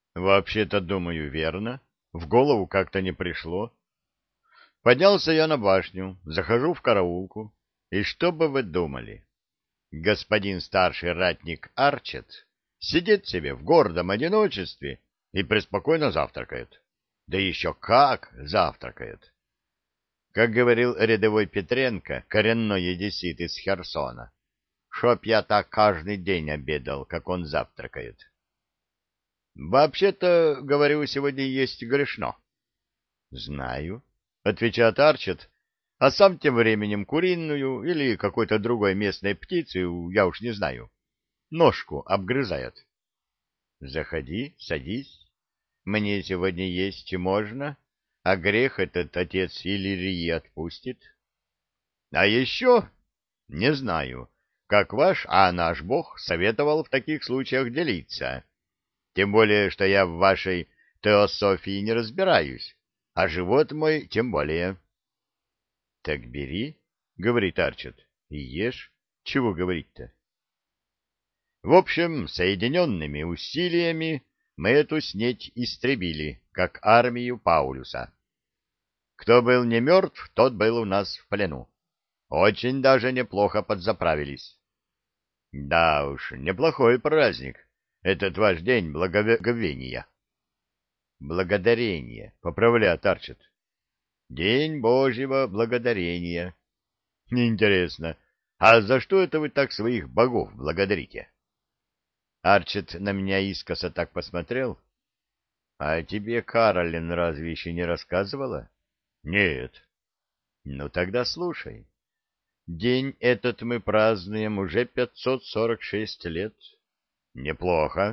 Вообще-то, думаю, верно. В голову как-то не пришло. Поднялся я на башню, захожу в караулку. И что бы вы думали? Господин старший ратник Арчет сидит себе в гордом одиночестве и преспокойно завтракает. Да еще как завтракает! Как говорил рядовой Петренко, коренной одессит из Херсона, чтоб я так каждый день обедал, как он завтракает. Вообще-то, говорю, сегодня есть грешно. Знаю, отвечает Арчет, а сам тем временем куриную или какой-то другой местной птицей, я уж не знаю, ножку обгрызает. Заходи, садись. Мне сегодня есть можно, а грех этот отец Иллирии отпустит. А еще, не знаю, как ваш, а наш Бог советовал в таких случаях делиться. Тем более, что я в вашей теософии не разбираюсь, а живот мой тем более. — Так бери, — говорит Арчет, — и ешь. Чего говорить-то? В общем, соединенными усилиями мы эту снеть истребили, как армию Паулюса. Кто был не мертв, тот был у нас в плену. Очень даже неплохо подзаправились. Да уж, неплохой праздник, этот ваш день благоговения. Благодарение, поправляет Арчет. День Божьего благодарения. Интересно, а за что это вы так своих богов благодарите? Арчет на меня искоса так посмотрел. А тебе Каролин разве еще не рассказывала? Нет. Ну тогда слушай. День этот мы празднуем уже 546 лет. Неплохо.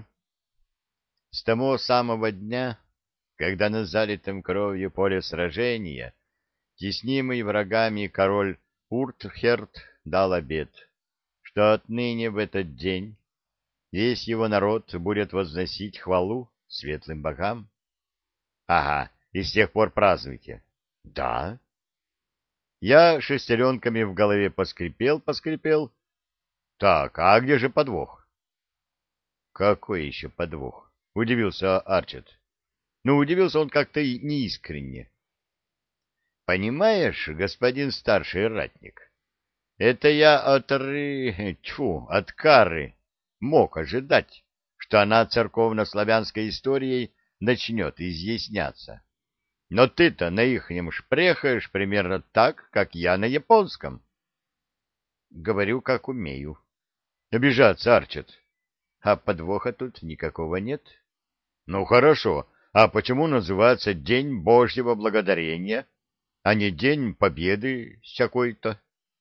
С того самого дня, когда на залитом кровью поле сражения теснимый врагами король Уртхерд дал обет, что отныне в этот день весь его народ будет возносить хвалу светлым богам. Ага, и с тех пор празднуйте. Да. Я шестеренками в голове поскрипел. Так, а где же подвох? Какой еще подвох? Удивился Арчет. Ну, удивился он как-то и неискренне. Понимаешь, господин старший ратник, это я от Кары мог ожидать, что она церковно-славянской историей начнет изъясняться. Но ты-то на ихнем шпрехаешь примерно так, как я на японском. Говорю, как умею. Обижаться Арчет. А подвоха тут никакого нет. Ну, хорошо. А почему называется День Божьего Благодарения, а не День Победы всякой-то?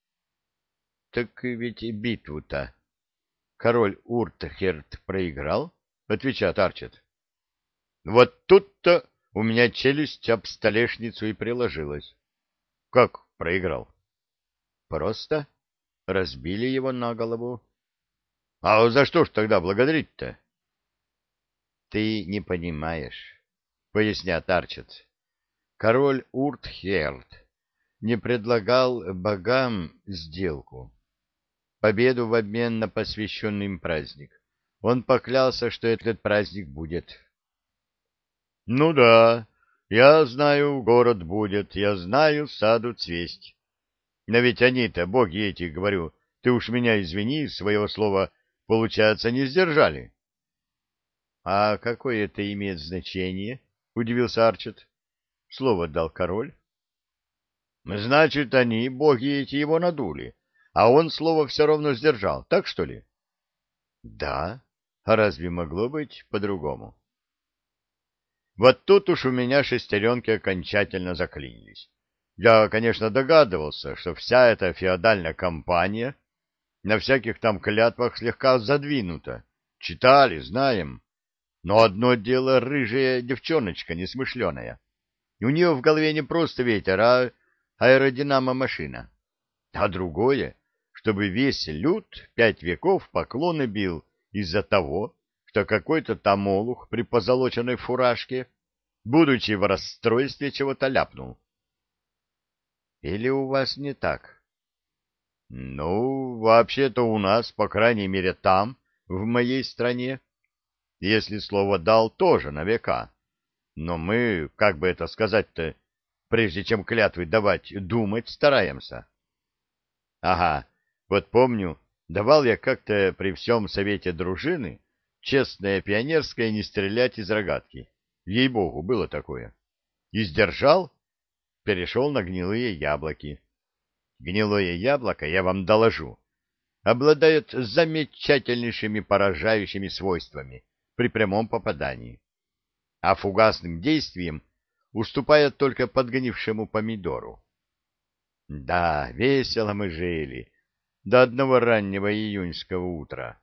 Так ведь и битву-то король Уртхерд проиграл, отвечает Арчет. Вот тут-то у меня челюсть об столешницу и приложилась. Как проиграл? Просто разбили его на голову. А за что ж тогда благодарить-то? Ты не понимаешь, поясняет Арчет. Король Уртхерд не предлагал богам сделку, победу в обмен на посвященный им праздник. Он поклялся, что этот праздник будет. Ну да, я знаю, город будет, я знаю, саду цвесть. Но ведь они-то, боги эти, говорю, ты уж меня извини, своего слова, получается, не сдержали. — А какое это имеет значение? — удивился Арчет. — Слово дал король. — Значит, они, боги эти, его надули, а он слово все равно сдержал, так что ли? — Да. А разве могло быть по-другому? Вот тут уж у меня шестеренки окончательно заклинились. Я, конечно, догадывался, что вся эта феодальная компания на всяких там клятвах слегка задвинута. Читали, знаем. Но одно дело рыжая девчоночка несмышленая. У нее в голове не просто ветер, а аэродинамо-машина. А другое, чтобы весь люд 5 веков поклоны бил из-за того, что какой-то там олух при позолоченной фуражке, будучи в расстройстве, чего-то ляпнул. Или у вас не так? Ну, вообще-то у нас, по крайней мере там, в моей стране, Если слово дал, тоже на века. Но мы, как бы это сказать-то, прежде чем клятвы давать, думать стараемся. Ага, вот помню, давал я как-то при всем совете дружины честное пионерское не стрелять из рогатки. Ей-богу, было такое. И сдержал, перешел на гнилые яблоки. Гнилое яблоко, я вам доложу, обладает замечательнейшими поражающими свойствами при прямом попадании, а фугасным действием уступает только подгнившему помидору. Да, весело мы жили до одного раннего июньского утра.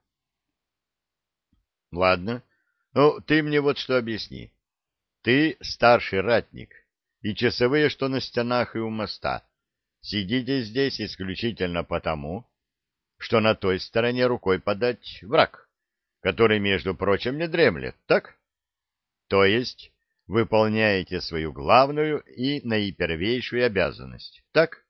Ладно, ну ты мне вот что объясни. Ты старший ратник, и часовые, что на стенах и у моста, сидите здесь исключительно потому, что на той стороне рукой подать враг, который, между прочим, не дремлет, так? То есть выполняете свою главную и наипервейшую обязанность, так?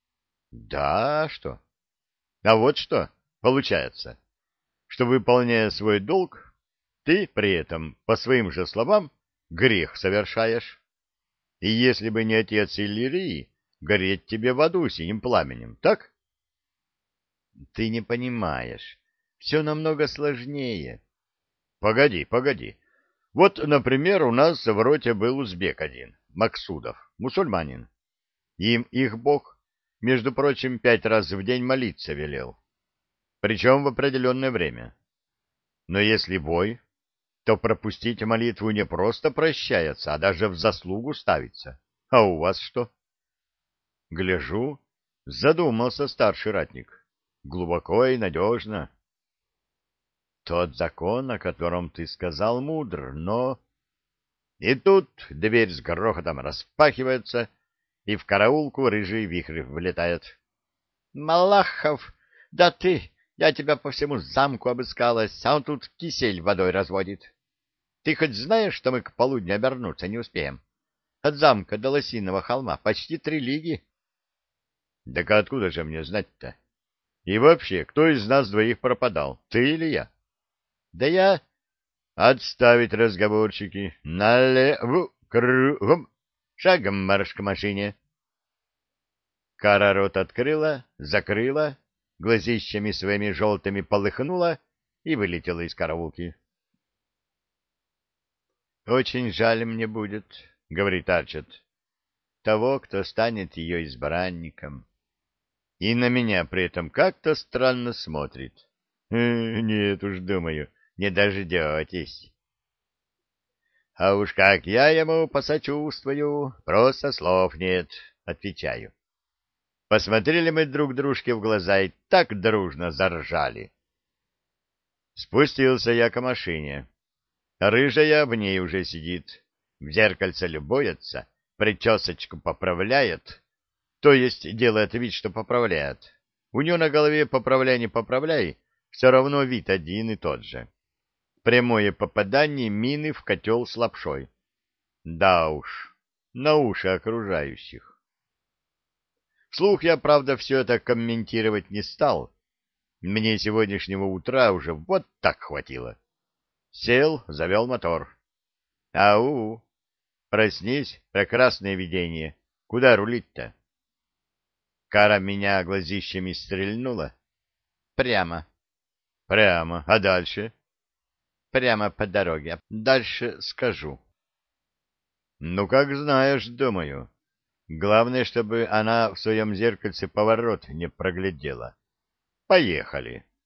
Да, что? А вот что получается, что, выполняя свой долг, ты при этом, по своим же словам, грех совершаешь. И если бы не отец Иллирии, гореть тебе в аду синим пламенем, так? Ты не понимаешь. Все намного сложнее. Погоди, погоди. Вот, например, у нас в роте был узбек один, Максудов, мусульманин. Им их бог, между прочим, 5 раз в день молиться велел. Причем в определенное время. Но если бой, то пропустить молитву не просто прощается, а даже в заслугу ставится. А у вас что? Гляжу, задумался старший ратник. Глубоко и надежно. Тот закон, о котором ты сказал, мудр, но... И тут дверь с грохотом распахивается, и в караулку рыжий вихрь влетает. — Малахов, да ты! Я тебя по всему замку обыскалась, а он тут кисель водой разводит. Ты хоть знаешь, что мы к полудню обернуться не успеем? От замка до Лосиного холма почти 3 лиги. — Так откуда же мне знать-то? И вообще, кто из нас двоих пропадал, ты или я? — Да я... Отставить разговорчики. Налево, кругом, шагом марш к машине. Кара рот открыла, закрыла, глазищами своими желтыми полыхнула и вылетела из караулки. — Очень жаль мне будет, — говорит Арчет, — того, кто станет ее избранником. И на меня при этом как-то странно смотрит. Нет уж, думаю, не дождетесь. А уж как я ему посочувствую, просто слов нет, отвечаю. Посмотрели мы друг дружке в глаза и так дружно заржали. Спустился я к машине. Рыжая в ней уже сидит, в зеркальце любуется, причесочку поправляет, то есть делает вид, что поправляет. У нее на голове поправляй не поправляй, все равно вид один и тот же. Прямое попадание мины в котел с лапшой. Да уж, на уши окружающих. Вслух я, правда, все это комментировать не стал. Мне сегодняшнего утра уже вот так хватило. Сел, завел мотор. Ау, проснись, прекрасное видение. Куда рулить-то? Кара меня глазищами стрельнула. Прямо. Прямо. А дальше? Прямо по дороге. Дальше скажу. Ну, как знаешь, думаю. Главное, чтобы она в своем зеркальце поворот не проглядела. Поехали.